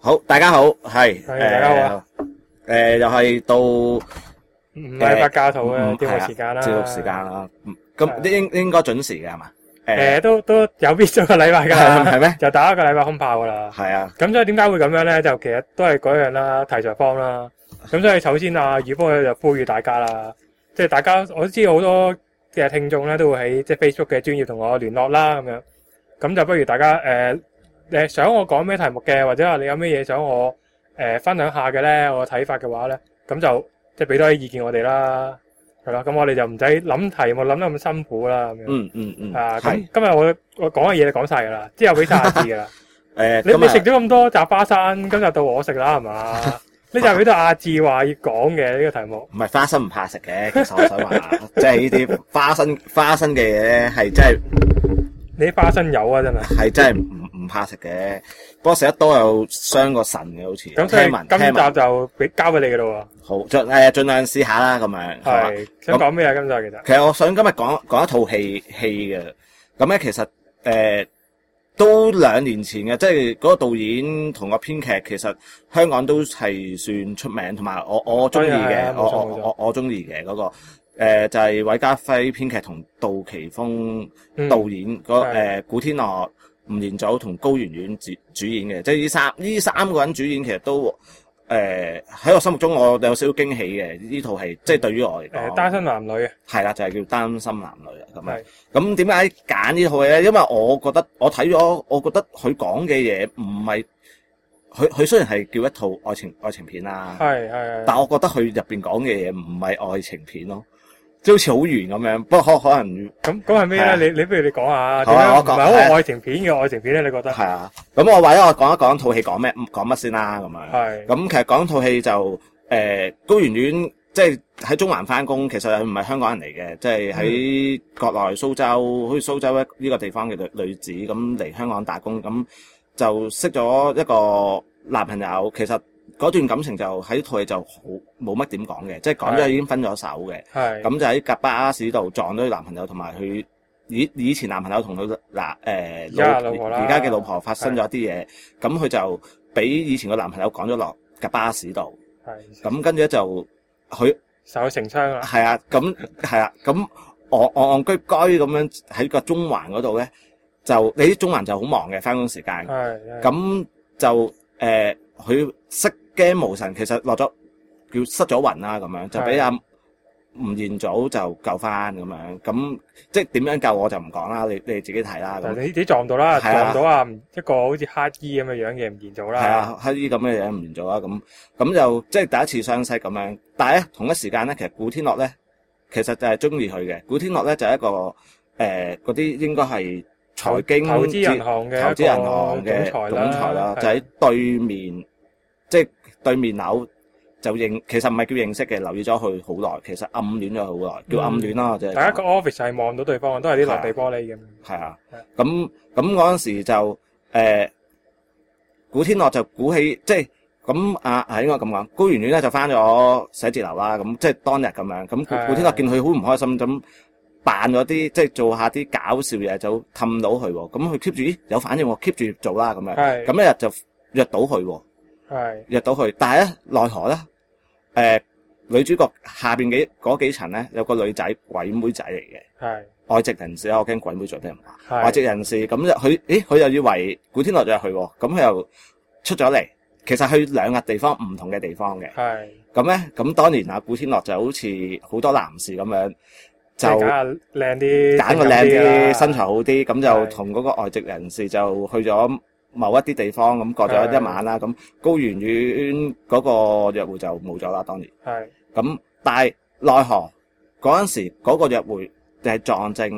好，大家好，係大家好啊！ 又係到唔係佛教徒嘅節目時間啦， 節目時間啦。咁應該準時嘅係嘛？ 都有必咗個禮拜㗎， 係咩？ 就打一個禮拜空炮㗎啦。 係啊。 咁所以點解會咁樣咧？就其實都係嗰樣啦，題材方啦。咁所以首先啊，宇峰就呼籲大家啦，即係大家我都知道好多嘅聽眾咧都會喺即係 Facebook 嘅專頁同我聯絡啦，咁樣。咁就不如大家想我講咩題目嘅，或者話你有咩嘢想我分享下嘅咧，我嘅睇法嘅話咧，咁就即係俾多啲意見我哋啦，係咯。咁我哋就唔使諗題目諗得咁辛苦啦，咁樣。咁今日我講嘅嘢就講晒㗎啦，之後俾晒阿志㗎啦。你食咗咁多集花生，今日到我食啦，係嘛？呢集俾到阿志話要講嘅呢個題目。 唔係花生唔怕食嘅，其實我想話，即係呢啲花生嘅嘢咧，係真係你啲花生友啊，真係真係唔怕食嘅。不過食得多又傷個腎嘅，好似。 咁所以今集就交俾你㗎咯喎。 好，盡量試下啦，咁樣。 係想講咩啊？今集其實我想今日講一套戲嘅。咁咧其實都2年前嘅，即係嗰個導演同個編劇，其實香港都係算出名，同埋我中意嘅，我中意嘅嗰個就係韋家輝編劇同杜琪峰導演古天樂、吳彥祖同高圓圓主演嘅，即係呢三個人主演，其實都喺我心目中我有少少驚喜嘅呢套戲，即係對於我嚟講， 單身男女啊， 係啦，就係叫單身男女啊咁樣。咁點解揀呢套戲咧？因為我覺得我睇咗，我覺得佢講嘅嘢唔係佢雖然係叫一套愛情片啦，係，但我覺得佢入邊講嘅嘢唔係愛情片咯。即係好似好圓咁樣，不過可能咁係咩咧？你不如你講下點樣唔係好愛情片嘅愛情片咧？你覺得？ 係啊，咁我或者我講一講套戲講乜先啦，咁樣。係。咁其實講套戲就高圓圓即係喺中環翻工，其實佢唔係香港人嚟嘅，即係喺國內蘇州，好似蘇州呢個地方嘅女子咁嚟香港打工，咁就識咗一個男朋友，其實。嗰段感情就喺套戲就好冇乜點講嘅，即係講咗已經分咗手嘅。係咁就喺架巴士度撞到佢男朋友，同埋佢以前男朋友同佢而家嘅老婆發生咗啲嘢，咁佢就俾以前個男朋友趕咗落架巴士度。係咁跟住咧就佢受成傷啦。係啊，咁係啊，咁戇居居咁樣喺個中環嗰度咧，就你啲中環就好忙嘅翻工時間。係咁就佢失驚無神，其實落咗叫失咗魂啦，咁樣就俾阿吳彥祖就救翻咁樣，咁即係點樣救我就唔講啦，你自己睇啦。 你自己撞到啦，撞到啊一個好似乞衣咁嘅樣嘅吳彥祖啦。係啊，乞衣咁嘅樣吳彥祖啦，咁就即係第一次相識咁樣。但係咧同一時間咧，其實古天樂咧其實就係中意佢嘅。古天樂咧就係一個嗰啲應該係財經投資銀行嘅總裁啦，就喺對面。即係對面樓就其實唔係叫認識嘅，留意咗佢好耐，其實暗戀咗好耐，叫暗戀啦，或者大家個 office 係望到對方，都係啲落地玻璃咁。 係啊，咁嗰陣時就古天樂就鼓起，即係咁係應該咁講，高圓圓咧就翻咗寫字樓啦，咁即係當日咁樣，咁古天樂見佢好唔開心，咁扮咗啲即係做下啲搞笑嘢，就氹到佢喎，咁佢 keep 住有反應喎 ，keep 住做啦咁樣，咁一日就約到佢喎。係入到去，但係咧奈何咧，女主角下邊嗰幾層咧有個女仔鬼妹仔嚟嘅，係外籍人士，我驚鬼妹仔俾人話，外籍人士咁佢又以為古天樂就係佢，咁佢又出咗嚟，其實去2個地方唔同嘅地方嘅，係咁咧，咁當年古天樂就好似好多男士咁樣，就靚啲， 揀個靚啲，身材好啲，咁就同嗰個外籍人士就去咗某一啲地方咁過咗一晚啦，咁高圓圓嗰個約會就冇咗啦，當年。係咁，但係奈何嗰陣時嗰個約會就係撞正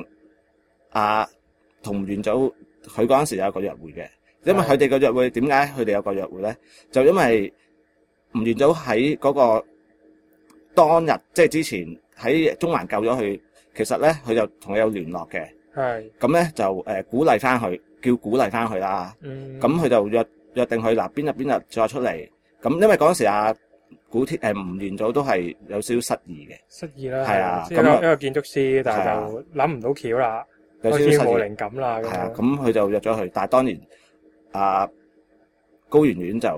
同吳彥祖佢嗰陣時有一個約會嘅，因為佢哋個約會點解佢哋有個約會咧？就因為吳彥祖喺嗰個當日即係之前喺中環救咗佢，其實咧佢就同佢有聯絡嘅。係咁咧就鼓勵翻佢。叫鼓勵翻佢啦，咁佢就約定佢嗱邊日再出嚟，咁因為嗰陣時吳彥祖都係有少少失意嘅， 失意啦， 係啊， 咁一個建築師，但係就諗唔到橋啦， 有少少冇靈感啦， 係啊，咁佢就約咗佢，但係當年高圓圓就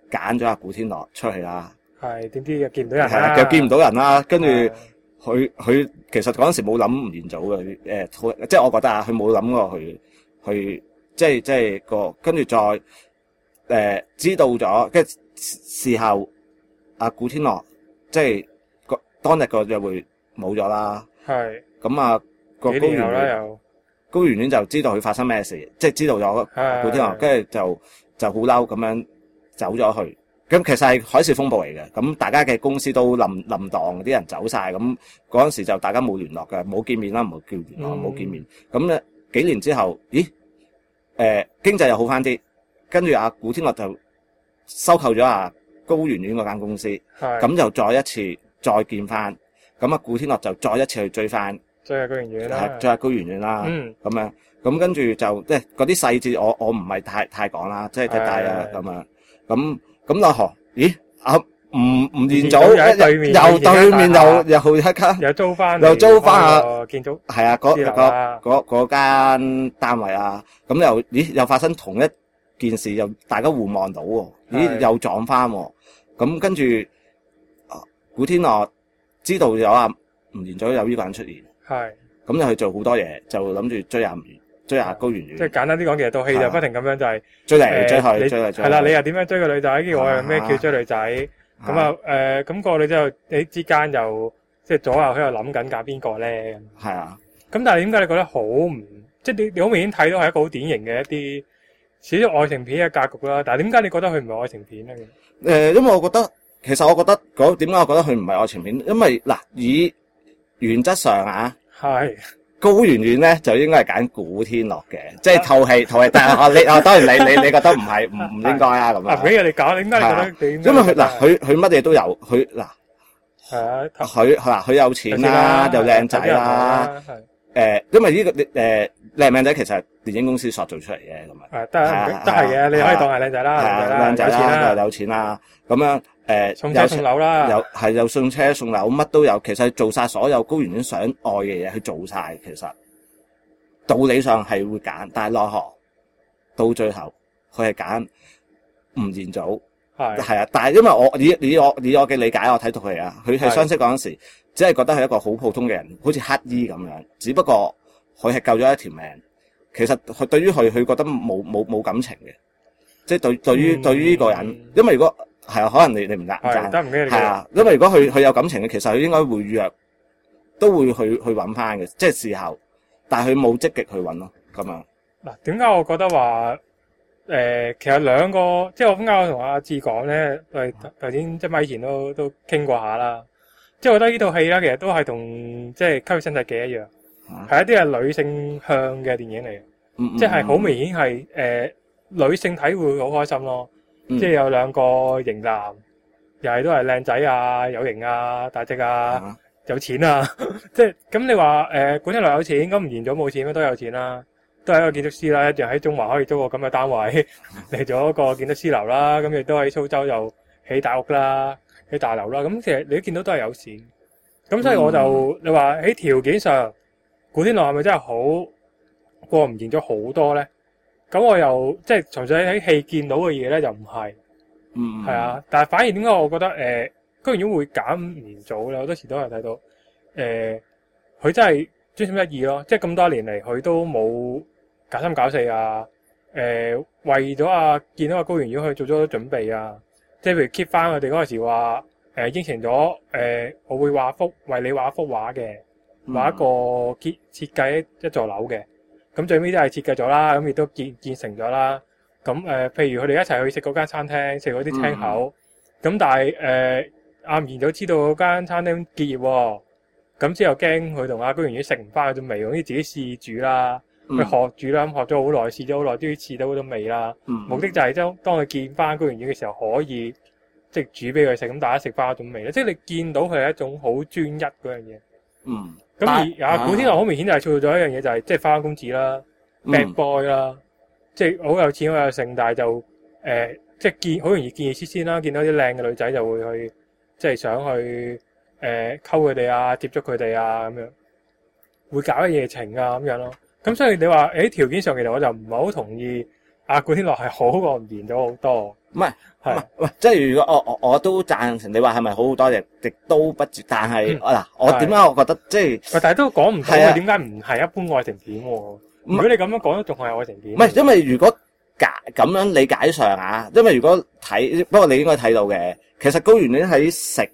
揀咗阿古天樂出去啦。 係點知又見唔到人係啦， 又見唔到人啦，跟住係佢其實嗰陣時冇諗吳彥祖嘅，即係我覺得啊，佢冇諗過去即係個跟住再知道咗，跟住事後阿古天樂即係當日個約會冇咗啦， 係咁啊個幾年後啦又高圓圓就知道佢發生咩事，即係知道咗古天樂，跟住就好嬲咁樣走咗去。咁其實係海嘯風暴嚟嘅，咁大家嘅公司都冧檔，啲人走晒，咁嗰陣時就大家冇聯絡嘅，冇見面啦，唔好叫聯絡，冇見面。咁咧幾年之後，咦？經濟又好翻啲，跟住阿古天樂就收購咗阿高圓圓嗰間公司，咁就再一次再見翻，咁阿古天樂就再一次去追翻， 追下高圓圓啦， 追下高圓圓啦，咁樣，咁跟住就即係嗰啲細節我唔係太講啦，即係大啊咁樣，咁奈何？咦？吳彥祖又對面又一間， 又租翻啊建築， 係啊，嗰間單位啊，咁又發生同一件事，又大家互望到喎，咦又撞翻喎，咁跟住古天樂知道咗啊吳彥祖有呢個人出現， 係咁就去做好多嘢，就諗住追下高圓圓。 即係簡單啲講，其實套戲就不停咁樣就係追嚟追去，追嚟追去。 係啦，你又點樣追個女仔？跟住我又咩叫追女仔？咁啊咁個女仔又你之間又即係左右喺度諗緊揀邊個咧？ 係啊。 咁但係點解你覺得好唔即係你好明顯睇到係一個好典型嘅一啲少少愛情片嘅格局啦？但係點解你覺得佢唔係愛情片咧？ 因為我覺得點解我覺得佢唔係愛情片？因為嗱，以原則上啊， 係。 高圓圓咧就應該係揀古天樂嘅，即係套戲，但係當然你覺得唔應該啊咁啊？ 俾人哋搞，點解你覺得？ 因為佢乜嘢都有，佢嗱係啊， 佢有錢啦，又靚仔啦，因為呢個靚唔靚仔其實係電影公司塑造出嚟嘅咁啊， 都係嘅，你可以當係靚仔啦， 靚仔啦，有錢啦，咁樣。 送車送樓啦， 又送車送樓，乜都有。其實做晒所有高圓圓想愛嘅嘢，去做晒。其實道理上係會揀，但係奈何到最後佢係揀吳彥祖，係啊。但係因為我以我嘅理解，我睇到佢啊，佢係相識嗰陣時，只係覺得係一個好普通嘅人，好似乞衣咁樣。只不過佢係救咗一條命。其實佢對於佢覺得冇感情嘅，即係對於呢個人，因為如果係啊，可能你唔贊，係啊，因為如果佢有感情嘅，其實佢應該會約，都會去揾翻嘅，即係事後，但係佢冇積極去揾咯，咁樣。 嗱，點解我覺得話其實兩個，即係我點解我同阿志講咧，頭先即係咪前都傾過下啦。即係我覺得呢套戲咧，其實都係同即係《吸血新世紀》一樣，係一啲係女性向嘅電影嚟嘅，即係好明顯係女性睇會好開心咯。即係有兩個型男，又係都係靚仔啊，有型啊，大隻啊，有錢啊，即係咁你話古天樂有錢，咁吳彥祖冇錢都有錢啦，都係一個建築師啦，一樣喺中環可以租個咁嘅單位嚟做一個建築師樓啦，咁亦都喺蘇州又起大屋啦，起大樓啦，咁其實你都見到都係有錢，咁所以我就你話喺條件上，古天樂係咪真係好過吳彥祖好多咧？咁我又即係純粹喺戲見到嘅嘢咧，就唔係，係啊。但係反而點解我覺得居然會揀吳彥祖咧？好多時都係睇到佢真係專心一意咯。即係咁多年嚟，佢都冇搞三搞四啊。為咗見到高圓圓去做咗準備啊。即係譬如 keep 翻佢哋嗰陣時話應承咗我會為你畫一幅畫嘅，畫一個設計一座樓嘅。咁最尾都係設計咗啦，咁亦都建成咗啦。咁譬如佢哋一齊去食嗰間餐廳，食嗰啲青口。咁但係阿吳彥祖知道嗰間餐廳結業喎，咁之後驚佢同阿高圓圓食唔翻嗰種味，好似自己試煮啦，去學煮啦，咁學咗好耐，試咗好耐，都要試到嗰種味啦。目的就係當佢見翻高圓圓嘅時候，可以即係煮俾佢食，咁大家食翻嗰種味咧。即係你見到佢係一種好專一嗰樣嘢。咁而古天樂好明顯就係做咗一樣嘢，就係即係花花公子啦、bad boy 啦，即係好有錢好有性，但係就即係好容易見異思遷啦，見到啲靚嘅女仔就會去即係想去溝佢哋啊、接觸佢哋啊咁樣，會搞一夜情啊咁樣咯。咁所以你話條件上其實我就唔係好同意古天樂係好過吳彥祖好多。 唔係係喂，即係如果我都贊成你話係咪好多嘢，亦都不絕。但係嗱，我點解我覺得即係， 喂，但係都講唔到係啊佢點解唔係一般愛情片喎？如果你咁樣講，都仲係愛情片。 唔係因為如果咁樣理解上啊，因為如果睇，不過你應該睇到嘅，其實高圓圓喺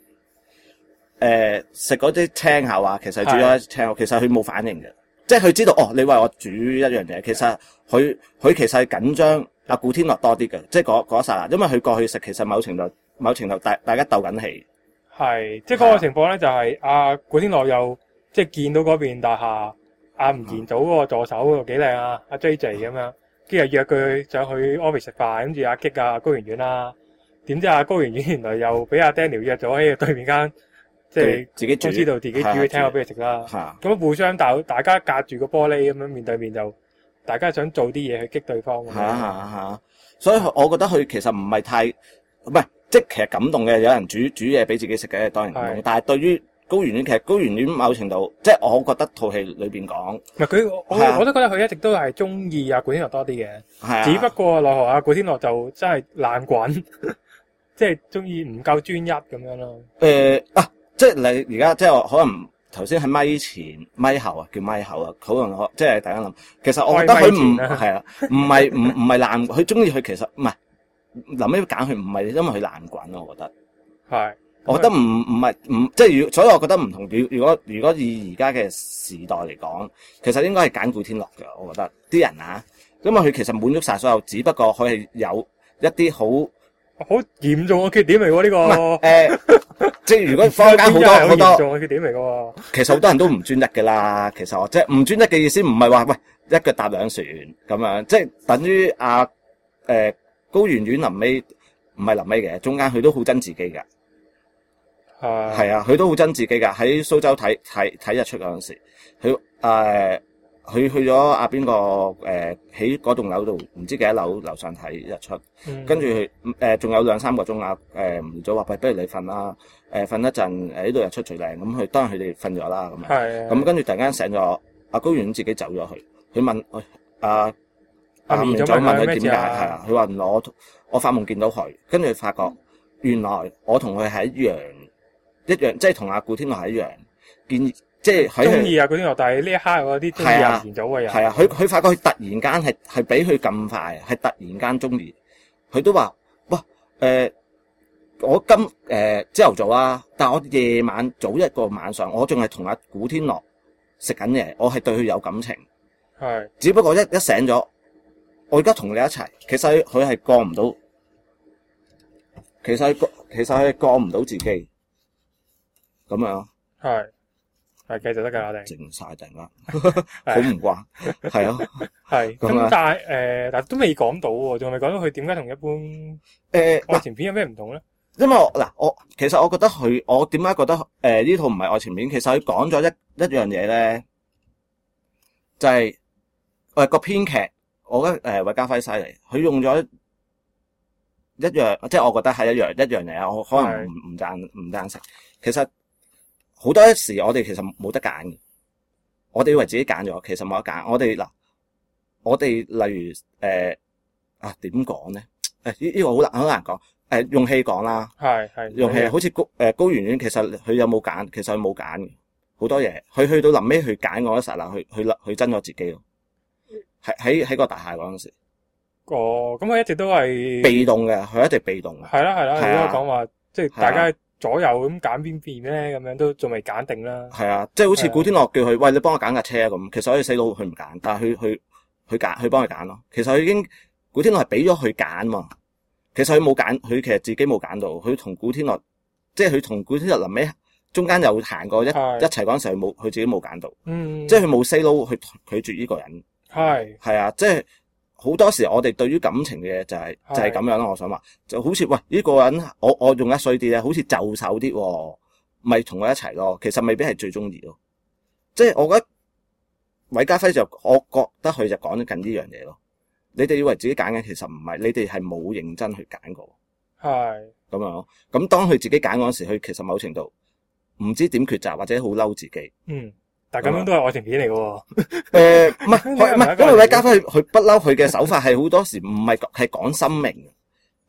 食嗰啲青口啊，其實煮咗青口，其實佢冇反應嘅，即係佢知道哦，你為我煮一樣嘢，其實佢其實係緊張阿古天樂多啲嘅，即係嗰一剎那，因為佢過去食，其實某程度大家鬥緊氣。 係，即係嗰個情況咧，就係阿古天樂又即係見到嗰邊大廈，阿吳彥祖嗰個助手嗰度幾靚啊，阿 JJ 咁樣，跟住約佢上去 office 食飯，跟住阿激啊高圓圓啦，點知阿高圓圓原來又俾阿 Daniel 約咗喺對面間。即係自己煮， 公司度自己煮嘅聽口俾佢食啦。咁互相大家隔住個玻璃咁樣面對面就，大家想做啲嘢去激對方。 所以我覺得佢其實唔係太，唔係即係其實感動嘅，有人煮嘢俾自己食嘅，當然感動。但係對於高圓圓，其實高圓圓某程度，即係我覺得套戲裏邊講， 唔係佢，我都覺得佢一直都係中意阿古天樂多啲嘅。只不過奈何阿古天樂就真係爛滾，即係中意唔夠專一咁樣咯。 即係你而家即係可能頭先喺咪前咪後啊，叫咪後啊，可能即係大家諗，其實我覺得佢唔係啊，唔係爛，佢中意佢其實唔係臨尾揀佢唔係因為佢爛滾咯，我覺得係， 我覺得唔係即係所以我覺得唔同。如果以而家嘅時代嚟講，其實應該係揀古天樂嘅，我覺得啲人啊，因為佢其實滿足晒所有，只不過佢係有一啲好嚴重嘅缺點嚟喎呢個。 即係如果坊間好多嚴重嘅缺點嚟嘅喎。 其實好多人都唔專一嘅啦。其實我即係唔專一嘅意思，唔係話喂一腳踏兩船咁樣，即係等於高圓圓臨尾唔係臨尾嘅，中間佢都好憎自己㗎。係啊，佢都好憎自己㗎。喺蘇州睇日出嗰陣時，佢去咗阿邊個喺嗰棟樓度唔知幾多樓上睇日出，跟住仲有2-3個鐘啊，吳彥祖話喂，不如你瞓啦，瞓一陣呢度日出最靚，咁佢當然佢哋瞓咗啦咁樣，咁跟住突然間醒咗，阿高圓圓自己走咗去，佢問阿吳彥祖問佢點解，係啊，佢話我發夢見到佢，跟住發覺原來我同佢係一樣，即係同阿古天樂係一樣即係喺中意啊古天樂，但係呢一刻嗰啲中意阿吳彥祖嘅人係啊，佢發覺佢突然間係比佢咁快，係突然間中意，佢都話哇我朝頭早啊，但係我夜晚早一個晚上，我仲係同阿古天樂食緊嘢，我係對佢有感情， 係，只不過一醒咗，我而家同你一齊，其實佢係過唔到，其實佢過唔到自己，咁樣係。係繼續得㗎，我哋靜晒突然間，好唔慣，係咯， 係咁，但係都未講到喎，仲未講到佢點解同一般愛情片有咩唔同咧？ 因為我其實我覺得我點解覺得呢套唔係愛情片？其實佢講咗一樣嘢咧，就係個編劇，我覺得韋家輝犀利，佢用咗一樣，即係我覺得係一樣嘢啊，我可能唔贊成，其實。好多時我哋其實冇得揀嘅，我哋以為自己揀咗，其實冇得揀。我哋例如點講咧？呢個好難講。用戲講啦， 係用戲好似高圓圓，其實佢有冇揀？其實佢冇揀嘅，好多嘢。佢去到臨尾去揀嗰一剎那，佢憎咗自己咯。喺個大廈嗰陣時。 咁佢一直都係被動嘅，佢一直被動嘅。 係啦，你都講話即係大家。左右咁揀邊邊咧，咁樣都仲未揀定啦。係啊，即係好似古天樂叫佢，喂，你幫我揀架車啊咁。其實可以死佬佢唔揀，但係佢幫佢揀咯。其實佢已經古天樂係俾咗佢揀嘛。其實佢冇揀，佢其實自己冇揀到。佢同古天樂，即係佢同古天樂臨尾中間有行過一齊嗰陣時，佢自己冇揀到。即係佢冇死佬去拒絕呢個人。係啊，即係。好多時我哋對於感情嘅嘢就係咁樣咯，我想話就好似喂呢個人我用得衰啲咧，好似就手啲，咪同佢一齊咯。其實未必係最中意咯。即係我覺得韋家輝我覺得佢就講緊呢樣嘢咯。你哋以為自己揀嘅，其實唔係，你哋係冇認真去揀過。係咁樣咯。咁當佢自己揀嗰時，佢其實某程度唔知點抉擇，或者好嬲自己。 但係咁樣都係愛情片嚟嘅喎。 唔係，因為韋家輝佢不嬲，佢嘅手法係好多時唔係講生命，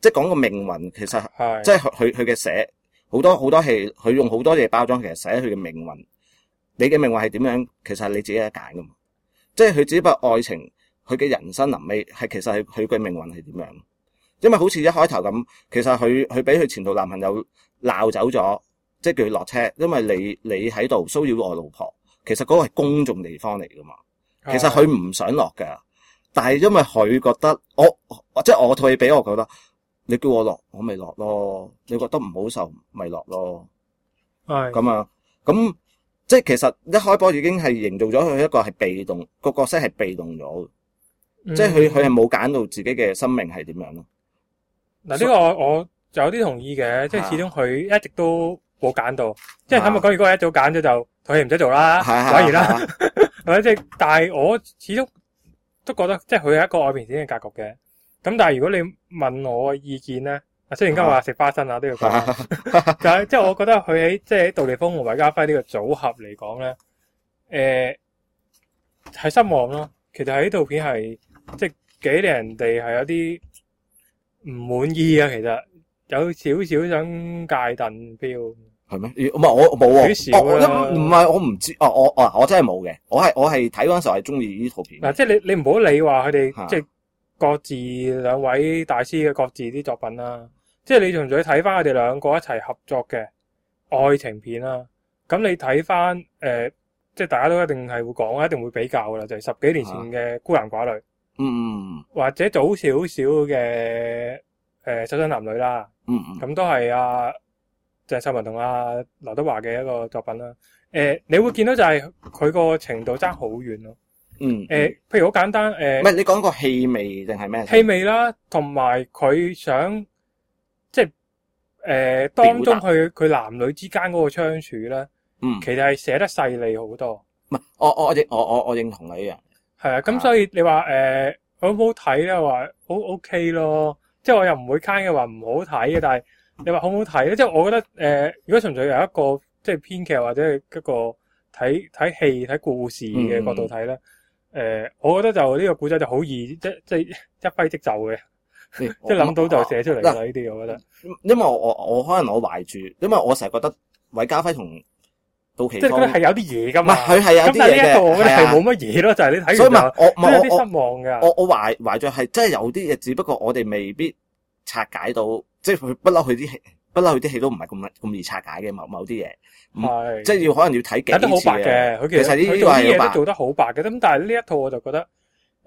即係講個命運，其實係即係佢嘅寫好多戲，佢用好多嘢包裝，其實寫佢嘅命運。你嘅命運係點樣？其實係你自己一揀噶嘛。即係佢只不過愛情，佢嘅人生臨尾係其實係佢嘅命運係點樣？因為好似一開頭咁，其實佢俾佢前度男朋友鬧走咗，即係叫佢落車，因為你喺度騷擾我老婆。其實嗰個係公眾地方嚟噶嘛。其實佢唔想落噶，但係因為佢覺得即係我退俾我覺得，你叫我落，我咪落咯。你覺得唔好受，咪落咯。 係咁啊，咁即係其實一開波已經係營造咗佢一個係被動，個角色係被動咗，即係佢係冇揀到自己嘅生命係點樣咯。 嗱，呢個我就有啲同意嘅，即係始終佢一直都冇揀到，即係坦白講，如果一早揀咗就套戲唔使做啦，玩完啦，係咪？即係，但係我始終都覺得，即係佢係一個愛情片嘅格局嘅。咁但係如果你問我嘅意見咧，雖然今日話食花生啊都要講，但係即係我覺得佢喺即係杜琪峰同韋家輝呢個組合嚟講咧，係失望咯。其實喺呢套片係即係幾令人哋係有啲唔滿意啊，其實有少少想戒燉 feel。 係咩？唔係我冇喎， 少啦。 唔係我唔知，我真係冇嘅。我係睇嗰陣時候係中意呢套片。 嗱，即係你唔好理話佢哋即係各自兩位大師嘅各自啲作品啦。即係你純粹睇翻佢哋兩個一齊合作嘅愛情片啦。咁你睇翻即係大家都一定係會講，一定會比較噶啦，就係10幾年前嘅孤男寡女。或者早少少嘅瘦身男女啦。咁都係鄭秀文同劉德華嘅一個作品啦。你會見到就係佢個程度爭好遠咯。譬如好簡單， 唔係你講個氣味定係咩？ 氣味啦，同埋佢想即係當中佢男女之間嗰個相處咧，其實係寫得細膩好多。 唔係，我認同你嘅。 係啊，咁所以你話好唔好睇咧？話好 OK 咯，即係我又唔會 can 嘅話唔好睇嘅，但係你話好唔好睇咧？即係我覺得如果純粹由一個即係編劇或者係一個睇戲睇故事嘅角度睇咧，我覺得就呢個古仔就好易即係一揮即就嘅，即係諗到就寫出嚟啦。呢啲我覺得， 因為我可能我懷住，因為我成日覺得韋家輝同杜琪峰即係佢係有啲嘢噶嘛。 唔係佢係有啲嘢嘅。咁但係呢一個我覺得係冇乜嘢咯，就係你睇完就有啲失望㗎。 我懷住係真係有啲嘢，只不過我哋未必拆解到，即係佢不嬲佢啲戲都唔係咁易拆解嘅某啲嘢。係即係可能要睇幾次嘅。得好白嘅，佢其實呢啲嘢都做得好白嘅。咁但係呢一套我就覺得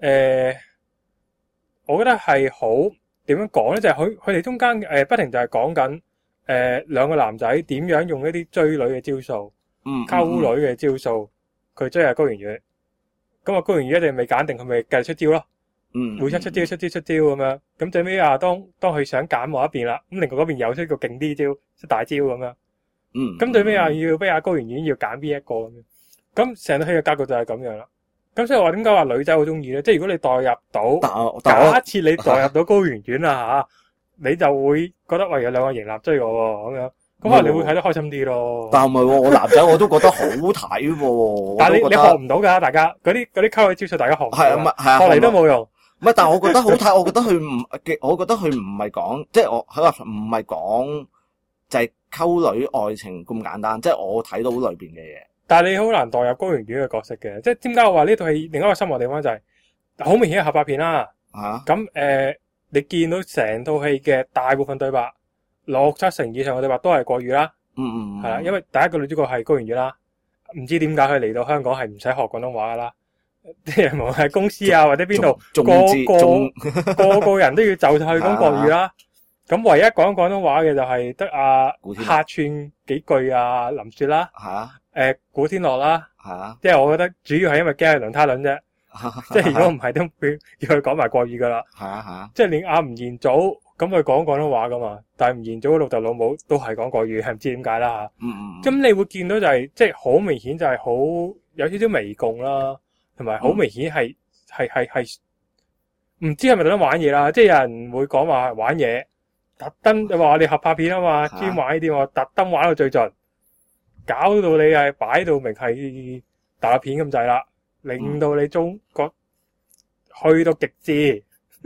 我覺得係好點樣講咧？就係佢哋中間不停就係講緊兩個男仔點樣用一啲追女嘅招數。溝女嘅招數，佢追下高圓圓，咁高圓圓一定未揀定，佢咪繼續出招咯。每出招咁樣，咁最尾當佢想揀某一邊啦，咁另外嗰邊又出個勁啲招，出大招咁樣。咁最尾要逼高圓圓要揀邊一個咁樣，咁成套戲嘅格局就係咁樣啦。咁所以話點解話女仔好中意咧？即係如果你代入到，假設你代入到高圓圓啦你就會覺得喂有兩個型男追我咁樣。咁可能你會睇得開心啲咯。但係唔係喎，我男仔我都覺得好睇喎。但係你學唔到㗎，大家嗰啲溝女招數，大家學唔到。學嚟都冇用。唔係，但係我覺得好睇。我覺得佢唔係講，即係佢話唔係講就係溝女愛情咁簡單。即係我睇到裏邊嘅嘢。但係你好難代入高圓圓嘅角色嘅。即係點解我話呢套戲另一個失望地方就係好明顯係合拍片啦。咁你見到成套戲嘅大部分對白。6-7成以上嘅對白都係國語啦，係啦，因為第一個女主角係高圓圓啦，唔知點解佢嚟到香港係唔使學廣東話噶啦，啲人無論係公司或者邊度，個人都要就去講國語啦，咁唯一講廣東話嘅就係得客串幾句林雪啦，古天樂啦，即係我覺得主要係因為驚係輪胎輪啫，即係如果唔係都要佢講埋國語噶啦，即係連吳彥祖。咁佢講廣東話噶嘛，但係吳彥祖嘅老豆老母都係講國語，係唔知點解啦吓。咁你會見到就係即係好明顯就係好有少少微共啦，同埋好明顯係唔知係咪特登玩嘢啦？即係有人會講話玩嘢，特登話我哋合拍片啊嘛，專玩呢啲我特登玩到最盡，搞到你係擺到明係大片咁滯啦，令到你中國去到極致。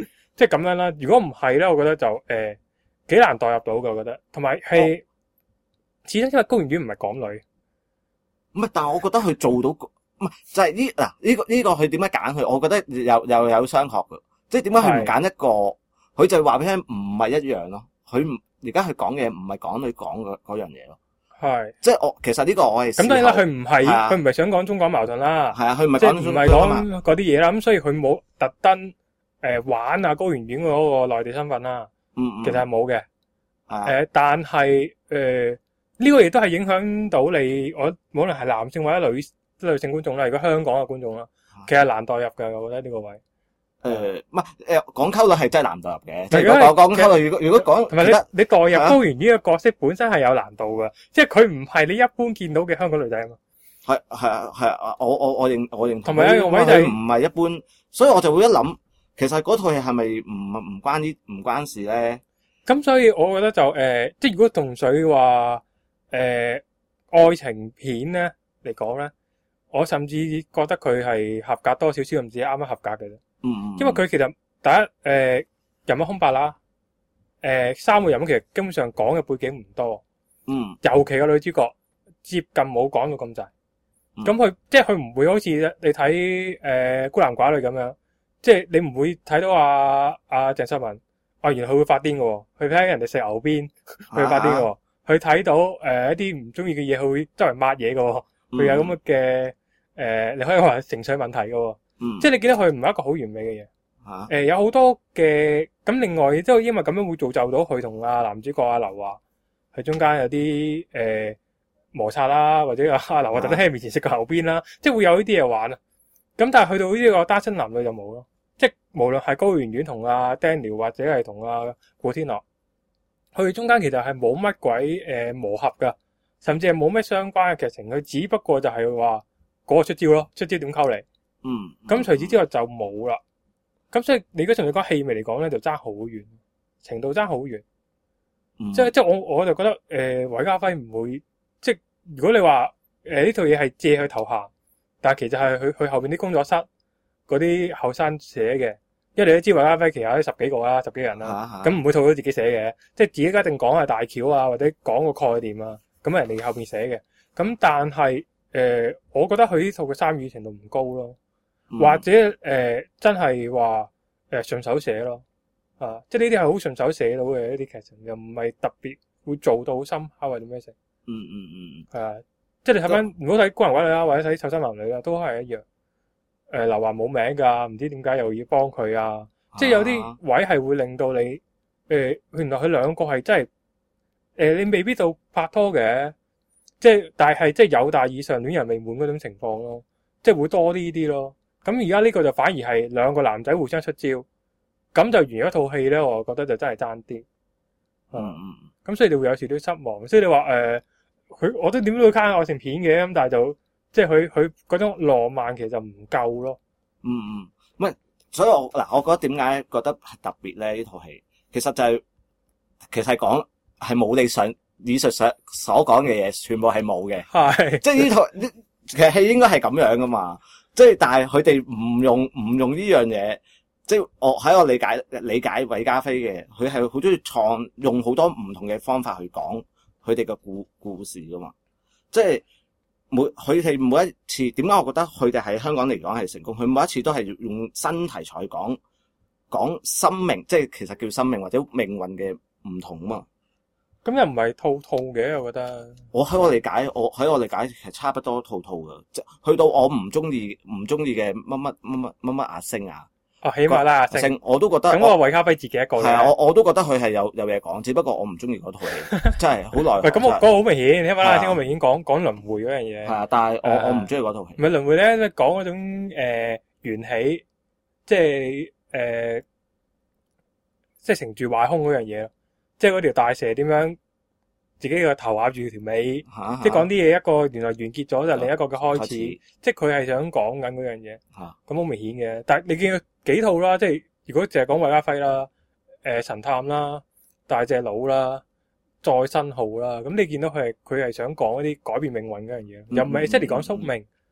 即係咁樣啦。如果唔係咧，我覺得就幾難代入到嘅，我覺得。同埋係始終因為高圓圓唔係港女， 唔係，但係我覺得佢做到唔係就係呢個佢點解揀佢？我覺得又有商榷嘅，即係點解佢唔揀一個？佢就話俾你聽唔係一樣咯。而家佢講嘅唔係港女講嗰樣嘢咯。 係， 即係其實呢個我係咁當然啦，佢唔係想講中港矛盾啦。 係啊，佢唔係講嗰啲嘢啦。咁所以佢冇特登玩啊高圓圓嗰個內地身份啦。其實係冇嘅。但係呢個亦都係影響到你，無論係男性或者女性觀眾啦，如果香港嘅觀眾啦，其實難代入嘅，我覺得呢個位。 唔係講溝女係真係難代入嘅。即係講溝女，如果講同埋你代入高圓圓嘅角色本身係有難度嘅，即係佢唔係你一般見到嘅香港女仔啊嘛。 係啊，我認同。 同埋有一個位就係唔係一般，所以我就會一諗，其實嗰套戲係咪唔關事咧？ 咁所以我覺得就即係如果同水話愛情片咧嚟講咧，我甚至覺得佢係合格多少少，唔止啱啱合格嘅啫。因為佢其實第一人物空白啦，三個人物其實基本上講嘅背景唔多。尤其個女主角接近冇講到咁滯。咁佢即係佢唔會好似你睇孤男寡女咁樣，即係你唔會睇到阿鄭秀文。原來佢會發癲嘅喎，佢睇人哋食牛鞭，佢會發癲嘅喎。佢睇到一啲唔中意嘅嘢，佢會周圍抹嘢嘅喎。佢有咁嘅你可以話情緒問題嘅喎。即係你見到佢唔係一個好完美嘅嘢。有好多嘅咁，另外即係因為咁樣會造就到佢同阿男主角阿劉華佢中間有啲摩擦啦，或者阿劉華特登喺佢面前食個牛鞭啦，即係會有呢啲嘢玩啊。咁但係去到呢個單身男女就冇咯。即係無論係高圓圓同阿 Daniel 或者係同阿古天樂，佢哋中間其實係冇乜鬼磨合噶，甚至係冇乜相關嘅劇情。佢只不過就係話嗰個出招咯，出招點溝你。咁除此之外就冇啦。咁所以你如果從你講戲味嚟講咧，就爭好遠，程度爭好遠。即係我就覺得韋家輝唔會，即係如果你話呢套嘢係借佢頭銜，但係其實係佢後邊啲工作室嗰啲後生寫嘅，因為你都知韋家輝其實有十幾個啦，十幾人啦，咁唔會套到自己寫嘅，即係自己一定講係大橋啊，或者講個概念啊，咁人哋後邊寫嘅。咁但係我覺得佢呢套嘅參與程度唔高咯，或者真係話順手寫咯，即係呢啲係好順手寫到嘅一啲劇情，又唔係特別會做到好深刻或者咩成。係啊，即係你睇翻，如果睇孤男寡女啦，或者睇瘦身男女啦，都係一樣。劉華冇名噶，唔知點解又要幫佢啊？即係有啲位係會令到你原來佢兩個係真係你未必到拍拖嘅，即係但係即係有大以上戀人未滿嗰種情況咯，即係會多呢啲咯。咁而家呢個就反而係兩個男仔互相出招，咁就完咗套戲咧。我覺得就真係爭啲。咁所以你會有時都失望。所以你話我都點都會睇愛情片嘅，咁但係就。即係佢嗰種浪漫其實唔夠咯。 唔係，所以我覺得點解覺得係特別咧？呢套戲其實就係講係冇你所講嘅嘢，全部係冇嘅。係，即係呢套其實戲應該係咁樣噶嘛。即係但係佢哋唔用呢樣嘢，即係我理解韋家輝嘅，佢係好中意用好多唔同嘅方法去講佢哋嘅故事噶嘛。即係。佢哋每一次點解我覺得佢哋喺香港嚟講係成功？佢每一次都係用新題材講生命，即係其實叫生命或者命運嘅唔同啊嘛。 咁又唔係套嘅，我覺得。喺我理解，其實差不多套嘅。即係去到我唔中意嘅乜阿星啊。 起碼啦，阿星我都覺得。咁我韋家輝自己一個。 係啊，我都覺得佢係有嘢講，只不過我唔中意嗰套戲，真係好耐。 喂，咁我嗰個好明顯，起碼啦，阿星好明顯講輪迴嗰樣嘢。 係啊，但係我唔中意嗰套戲。 唔係輪迴咧，講嗰種緣起，即係即係乘住壞空嗰樣嘢咯，即係嗰條大蛇點樣自己個頭咬住條尾，即係講啲嘢一個原來完結咗就另一個嘅開始，即係佢係想講緊嗰樣嘢。咁好明顯嘅，但係你見佢幾套啦，即係如果淨係講韋家輝啦、神探啦、大隻佬啦、再生號啦，咁你見到佢係想講一啲改變命運嗰樣嘢，又唔係即係嚟講宿命，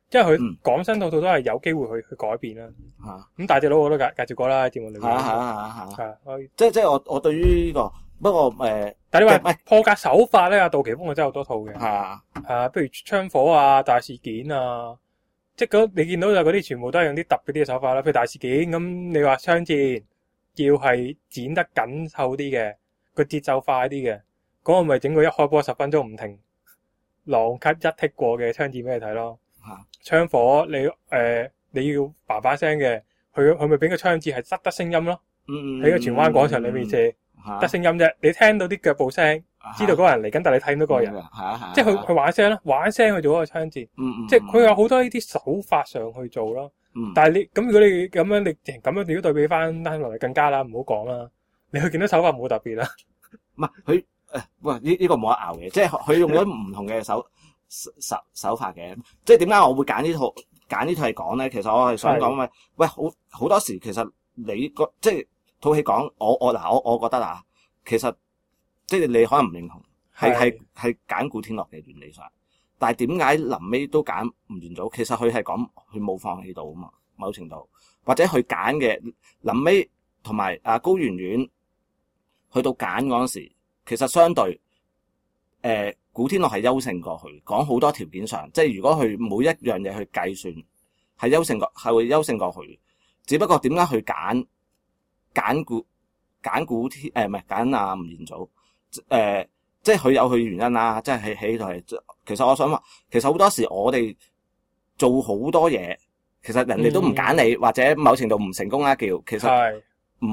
因為佢講新套套都係有機會去改變啦。咁大隻佬我都介紹過啦，節目裏面。 即係我對於呢個，不過但係你話破格手法咧，杜琪峰我真係好多套嘅。譬如槍火啊、大事件啊，即係你見到就嗰啲全部都係用啲特別啲嘅手法啦。譬如大事件咁，你話槍戰要係剪得緊湊啲嘅，個節奏快啲嘅，嗰個咪整個一開波10分鐘唔停，浪咳一剔過嘅槍戰俾你睇咯。槍火你要叭叭聲嘅，佢咪俾個槍戰係得聲音咯。喺個荃灣廣場裏面射得聲音啫，你聽到啲腳步聲，知道嗰個人嚟緊，但係你睇唔到嗰個人。即係佢玩聲咯，玩聲去做嗰個槍戰。即係佢有好多呢啲手法上去做咯。但係你咁如果你咁樣你如果對比翻單落嚟更加啦，唔好講啦。你去見到手法冇特別啦。 唔係佢喂呢個冇得拗嘅，即係佢用咗唔同嘅手法嘅。即係點解我會揀呢套嚟講咧？其實我係想講喂好多時其實你個即係套戲講我覺得啊，其實即係你可能唔認同，係揀古天樂嘅原理上，但係點解臨尾都揀吳彥祖？其實佢係講佢冇放棄到啊嘛，某程度或者佢揀嘅臨尾同埋高圓圓去到揀嗰陣時，其實相對古天樂係優勝過佢，講好多條件上，即係如果佢每一樣嘢去計算係會優勝過佢，只不過點解佢揀古天唔係揀阿吳彥祖即係佢有佢原因啦，即係喺度。其實我想話，其實好多時我哋做好多嘢，其實人哋都唔揀你，或者某程度唔成功啦，其實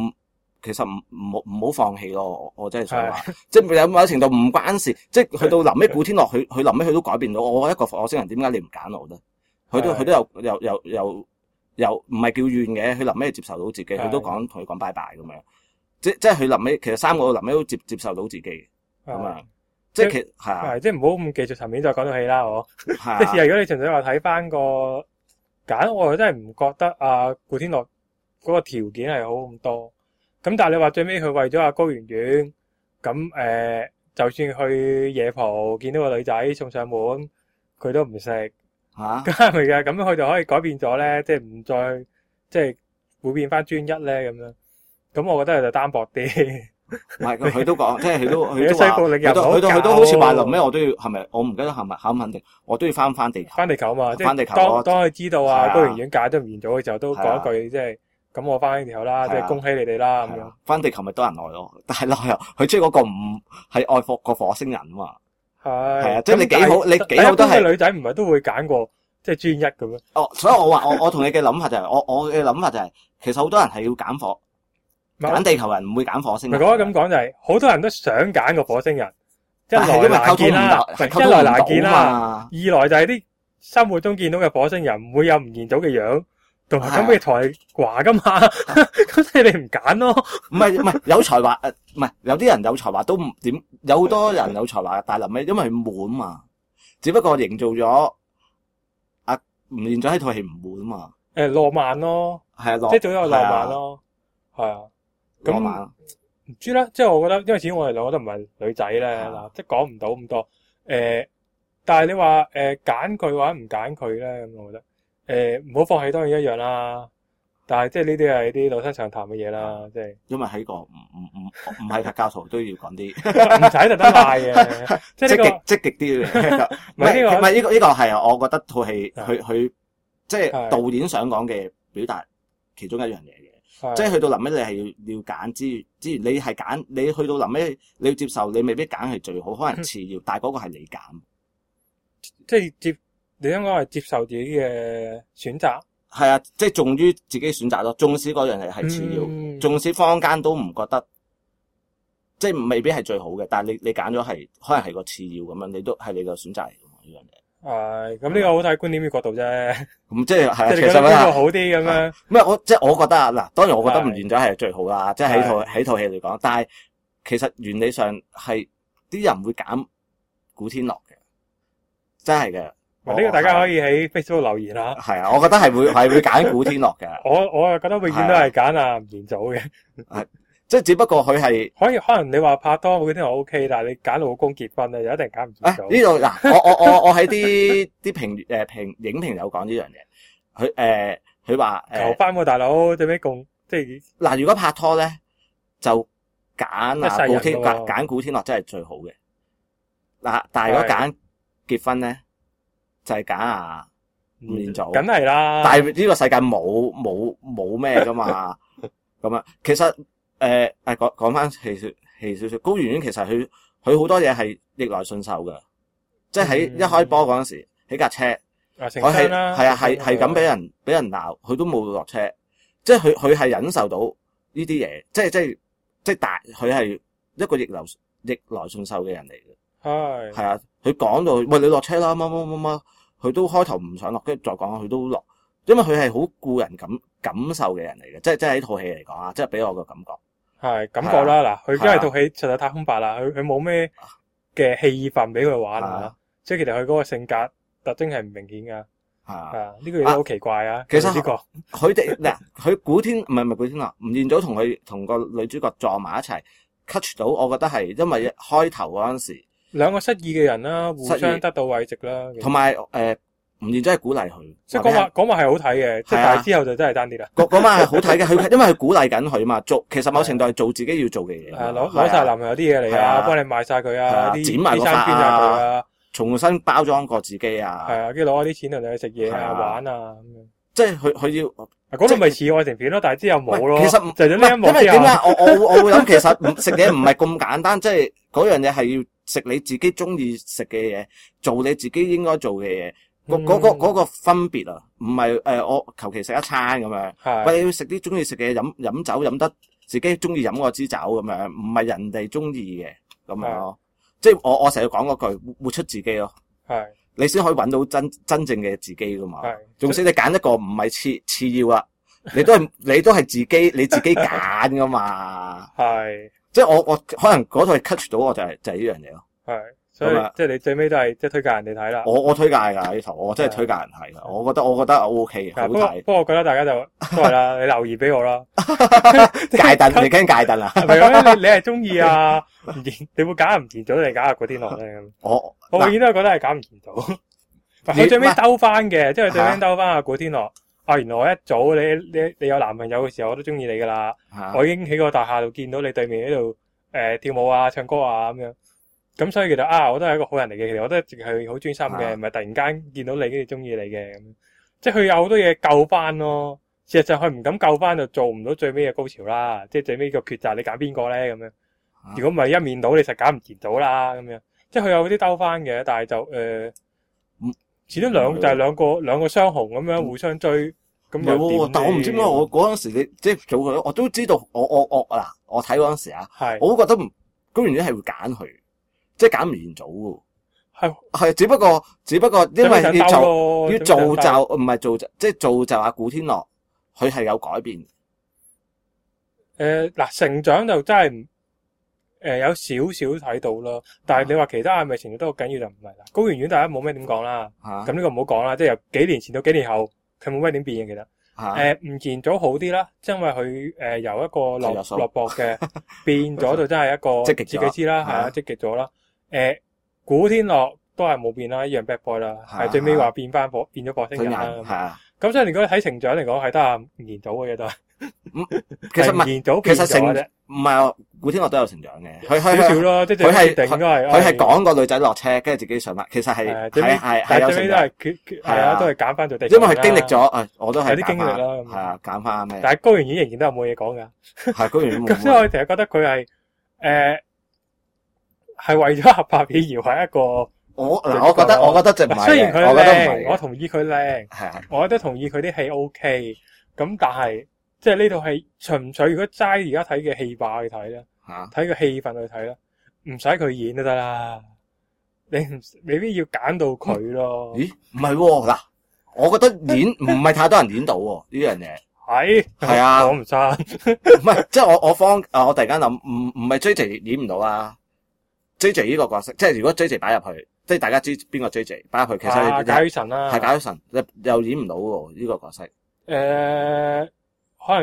唔好放棄咯。我真係想話，即係有某程度唔關事，即係去到臨尾古天樂，佢臨尾佢都改變到。我一個火星人，點解你唔揀我咧？佢都有唔係叫怨嘅，佢臨尾接受到自己，佢都同佢講拜拜咁樣。即係佢臨尾，其實三個臨尾都接受到自己咁樣。即係即係唔好咁技術層面再講到戲啦，即係事實如果你純粹話睇翻個揀，我真係唔覺得古天樂嗰個條件係好咁多。咁但係你話最尾佢為咗高圓圓，咁就算去夜蒲見到個女仔送上門，佢都唔食咁係咪嘅？咁佢就可以改變咗咧，即係唔再即係會變翻專一咧咁樣。咁我覺得就單薄啲。 唔係佢都講，即係佢都話，佢都好似話臨尾我都要係咪？我唔記得係咪考唔肯定，我都要翻地球。 翻地球嘛，即係當佢知道高圓圓嫁咗吳彥祖嘅時候，都講一句即係咁，我翻地球啦，即係恭喜你哋啦咁樣。翻地球咪多人愛咯，但係內又佢中意嗰個唔係愛個火星人啊嘛。係啊，即係你幾好都係。 女仔唔係都會揀個即係專一咁樣。 哦，所以我話我同你嘅諗法就係我嘅諗法就係，其實好多人係要揀地球人，唔會揀火星人。 如果咁講就係，好多人都想揀個火星人，一來難見啦，二來就係啲生活中見到嘅火星人唔會有吳彥祖嘅樣，同埋咁嘅才華噶嘛，咁即係你唔揀咯。 唔係有才華唔係有啲人有才華都唔點，有好多人有才華，但係臨尾因為悶嘛，只不過營造咗吳彥祖喺套戲唔悶嘛。 浪漫咯，係啊，即係做一個浪漫咯，係啊。咁唔知啦，即係我覺得，因為始終我哋兩個都唔係女仔咧，嗱，即係講唔到咁多。但係你話揀佢或者唔揀佢咧，咁我覺得唔好放棄當然一樣啦。但係即係呢啲係啲老生常談嘅嘢啦，即係因為喺個唔係佛教徒都要講啲，唔使特登賴嘅，即係積極啲嘅。唔係呢個係我覺得套戲佢即係導演想講嘅表達其中一樣嘢嘅。即係去到臨尾，你係要揀之餘，你係揀你去到臨尾，你要接受，你未必揀係最好，可能次要，但係嗰個係你揀，即係你應該係接受自己嘅選擇。係啊，即係重於自己選擇咯。縱使嗰樣嘢係次要，縱使坊間都唔覺得，即係未必係最好嘅，但係你揀咗係可能係個次要咁樣，你都係你個選擇嚟嘅呢樣嘢。係，咁呢個好睇觀點嘅角度啫。咁即係係，其實呢個好啲咁樣。咩？我覺得嗱，當然我覺得吳彥祖係最好啦，即係喺套戲嚟講。但係其實原理上係啲人會揀古天樂嘅，真係嘅。呢個大家可以喺 Facebook 留言啦。係啊，我覺得係會揀古天樂嘅。我又覺得永遠都係揀吳彥祖嘅。 即係只不過佢係可能你話拍拖嗰啲我 OK，但係你揀老公結婚咧，就一定揀唔到。 呢度嗱，我喺啲影評有講呢樣嘢，佢話求婚喎大佬，最尾共即係嗱，如果拍拖咧就揀一世人喎揀古天樂真係最好嘅。嗱，但係如果揀結婚咧，就係揀吳彥祖。 梗係啦。 但係呢個世界冇咩噶嘛，咁啊，其實講翻戲少少，高圓圓其實佢好多嘢係逆來順受噶，即係喺一開波嗰陣時喺架車，佢係咁俾人鬧，佢都冇落車，即係佢係忍受到呢啲嘢，即係大佢係一個逆來順受嘅人嚟嘅，係啊，佢講到喂，你落車啦，乜，佢都開頭唔想落，跟住再講佢都落，因為佢係好顧人感受嘅人嚟嘅，即係喺套戲嚟講啊，即係俾我個感覺。係感覺啦，嗱，佢因為套戲實在太空白啦，佢冇咩嘅氣氛俾佢玩啊，即係其實佢嗰個性格特徵係唔明顯噶，呢個嘢都好奇怪啊。 其實呢個佢哋嗱，佢古天唔係古天樂，吳彥祖同個女主角撞埋一齊 catch 到，我覺得係因為開頭嗰陣時兩個失意嘅人啦，互相得到慰藉啦， 同埋吳彥祖係鼓勵佢， 即係講話係好睇嘅，即係但係之後就真係單啲啦。 嗰晚係好睇嘅，佢因為佢鼓勵緊佢嘛，其實某程度係做自己要做嘅嘢， 攞晒男朋友啲嘢嚟啊，幫你賣晒佢啊， 剪埋個髮啊，重新包裝過自己啊， 係啊，跟住攞啲錢同你去食嘢啊、玩啊咁樣。 即係佢要嗰度咪似愛情片咯，但係之後冇咯。 其實就係呢一幕之後。 因為點解我會諗，其實食嘢唔係咁簡單，即係嗰樣嘢係要食你自己中意食嘅嘢，做你自己應該做嘅嘢。嗰個分別啊，唔係我求其食一餐咁樣，喂，你要食啲中意食嘅嘢，飲酒飲得自己中意飲嗰支酒咁樣，唔係人哋中意嘅咁樣咯。即係我成日講嗰句，活出自己咯。係，你先可以揾到真正嘅自己噶嘛。係，仲使你揀一個唔係次要啦，你都係你自己揀噶嘛。係，即係我可能嗰套係 catch 到我就係呢樣嘢咯。係。所以即係你最尾都係即係推介人哋睇啦。我推介㗎呢套，我真係推介人睇㗎。我覺得 OK 好睇。不過我覺得大家就都係啦，你留言俾我啦。 戒燉，你驚戒燉啊？ 係咪咁？你係中意啊？你會揀吳彥祖定係揀古天樂咧？我永遠都係覺得係揀吳彥祖。佢最尾兜翻嘅，即係最尾兜翻阿古天樂。原來我一早你有男朋友嘅時候，我都中意你㗎啦。我已經喺個大廈度見到你對面喺度跳舞啊、唱歌啊咁樣。咁所以其實我都係一個好人嚟嘅，其實我都一直係好專心嘅，唔係突然間見到你跟住中意你嘅咁，即係佢有好多嘢救翻咯。事實上佢唔敢救翻就做唔到最尾嘅高潮啦，即係最尾個抉擇你揀邊個咧咁樣。如果唔係一面倒，你實揀唔掂到啦咁樣。即係佢有啲兜翻嘅，但係就始終就係兩個雙雄咁樣互相追。咁又點？ 但我唔知點解我嗰陣時你即係做佢，我都知道我睇嗰陣時我都覺得高圓圓係會揀佢。即係揀吳彥祖喎，係只不過因為要造就唔係造就，即係造就阿古天樂，佢係有改變。 成長就真係有少少睇到咯，但係你話其他係咪成長都好緊要就唔係啦。高圓圓大家冇咩點講啦，咁呢個唔好講啦，即係由幾年前到幾年後，佢冇咩點變嘅其實。吳彥祖好啲啦，因為佢由一個落薄嘅變咗就真係一個自己知啦，係啊，積極咗啦。古天樂都係冇變啦，一樣 bad boy 啦，係最尾話變咗火星人啦。咁所以如果睇成長嚟講，係得阿吳彥祖嘅嘢都係。 其實吳彥祖變咗啫， 唔係古天樂都有成長嘅，佢少少咯，即係佢係趕個女仔落車，跟住自己上埋，其實係有成長。 係啊，都係揀翻做地。 因為佢經歷咗，我都係有啲經歷啦。 係啊，揀翻咩？ 但係高圓圓仍然都係冇嘢講噶。 係高圓圓冇。 咁所以我成日覺得佢係為咗合拍片而係一個， 我覺得就唔係。 雖然佢靚，我同意佢靚， 係， 我都同意佢啲戲 OK。咁但係即係呢套戲純粹如果齋而家睇嘅戲霸去睇咧，睇個氣氛去睇咧，唔使佢演都得啦。你未必要揀到佢咯。咦？唔係嗱，我覺得演唔係太多人演到呢樣嘢。係啊， 講唔晒。 唔係，即係我突然間諗，唔係 JJ 演唔到啊。JJ 呢個角色，即係如果 JJ 擺入去，即係大家知邊個 JJ 擺入去，其實賈雨晨啦， 係賈雨晨又演唔到喎呢個角色。 可能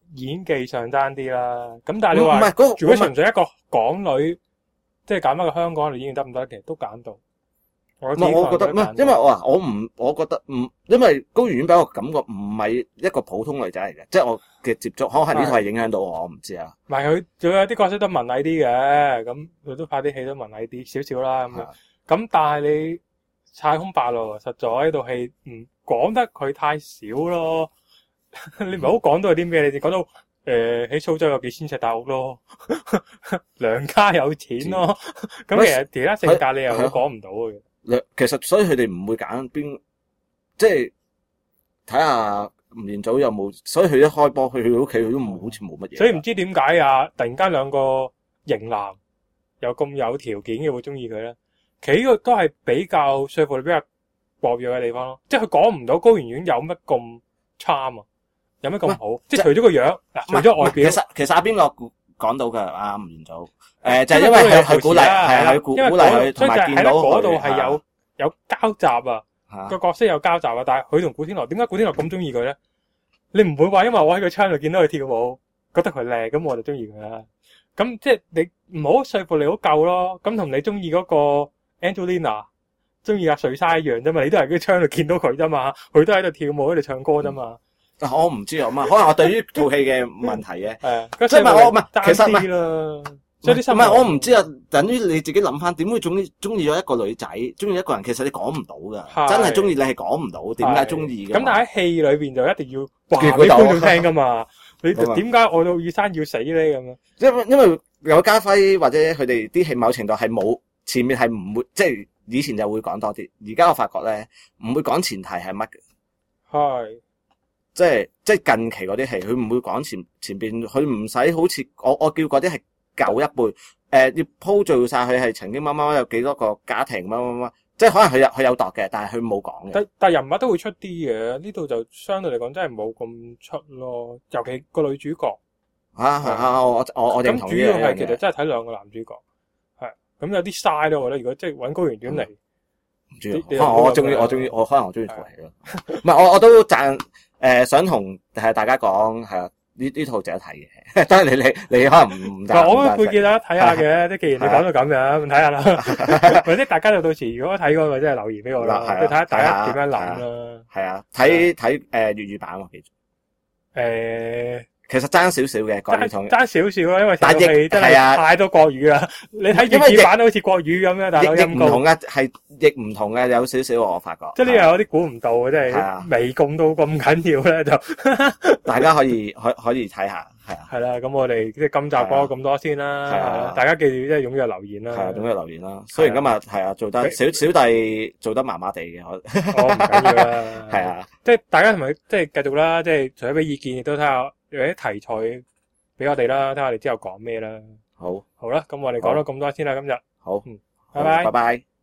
演技上爭啲啦。咁但係你唔係話， 嗰如果純粹一個港女，即係揀翻個香港女演員得唔得？其實都揀到。我覺得咩？因為我覺得唔，因為高圓圓俾我感覺唔係一個普通女仔嚟嘅，即係我嘅接觸，可能呢套係影響到我唔知啊。 唔係佢仲有啲角色都文藝啲嘅，咁佢都拍啲戲都文藝啲少少啦咁樣。咁但係你太空白咯，實在呢套戲唔講得佢太少咯。你唔係好講到有啲咩？你哋講到喺蘇州有幾千尺大屋咯，梁家有錢咯。咁其實其他性格你又講唔到嘅。 其實所以佢哋唔會揀邊，即係睇下吳彥祖有冇，所以佢一開波去佢屋企，佢都好似冇乜嘢。 所以唔知點解啊，突然間兩個型男又咁有條件嘅會中意佢咧？其實呢個都係比較說服力比較薄弱嘅地方咯，即係佢講唔到高圓圓有乜咁 charm 啊，有乜咁好？即係除咗個樣，嗱，除咗外表， 其實阿邊個講到嘅阿吳彥祖，就係因為佢鼓勵，係佢鼓勵佢，同埋見到嗰度係有交集啊，個角色有交集啊，但係佢同古天樂點解古天樂咁中意佢咧？你唔會話因為我喺個窗度見到佢跳舞，覺得佢靚，咁我就中意佢啦。咁即係你唔好說服力好夠咯。咁同你中意嗰個 Angelina 中意阿瑞莎一樣啫嘛，你都係喺窗度見到佢啫嘛，佢都喺度跳舞喺度唱歌啫嘛。 我唔知啊嘛，可能我對於套戲嘅問題嘅， 即係我唔係，其實唔係啦。唔係我唔知啊，等於你自己諗翻，點會中意咗一個女仔，中意一個人，其實你講唔到噶，真係中意你係講唔到，點解中意嘅？ 咁但係喺戲裏邊就一定要話俾觀眾聽噶嘛，你點解愛到要生要死咧咁樣？ 因為有家輝或者佢哋啲戲某程度係冇前面係唔會，即係以前就會講多啲，而家我發覺咧唔會講前提係乜嘅， 係即係近期嗰啲戲，佢唔會講前邊，佢唔使好似我叫嗰啲係。舊一輩要鋪做晒佢係曾經乜有幾多個家庭乜，即係可能佢有度嘅，但係佢冇講嘅。 但人物都會出啲嘅，呢度就相對嚟講真係冇咁出咯。尤其個女主角我認同嘅。咁主要係其實真係睇兩個男主角，係咁有啲嘥咯。我覺得如果即係揾高圓圓嚟， 唔知我中意我可能我中意套戲咯。唔係我都讚想同大家講係啊。呢套值得睇嘅，當然你可能唔得。 我都會叫大家睇下嘅，即係既然你講到咁樣，睇下啦。或者大家就到時如果睇過，咪真係留言俾我啦，你睇下大家點樣諗啦。 係啊，睇粵語版喎，記住。其實爭少少嘅，爭少少咯，因為成套戲真係太多國語啦。你睇粵語版都好似國語咁樣，但係譯唔同嘅係譯唔同嘅，有少少我發覺。 即係呢樣有啲估唔到嘅，即係微共到咁緊要咧，就大家可以睇下，係啊。 係啦，咁我哋即係今集講咁多先啦。係啊，大家記住即係踴躍留言啦。 係啊，踴躍留言啦。雖然今日係啊做得小弟做得麻麻地嘅，我唔緊要啦。 係啊， 即係大家同埋即係繼續啦，即係除咗俾意見，亦都睇下。有啲題材俾我哋啦，睇下我哋之後講咩啦。 好， 好啦，咁我哋講咗咁多先啦，今日。 好， 拜拜。 拜拜。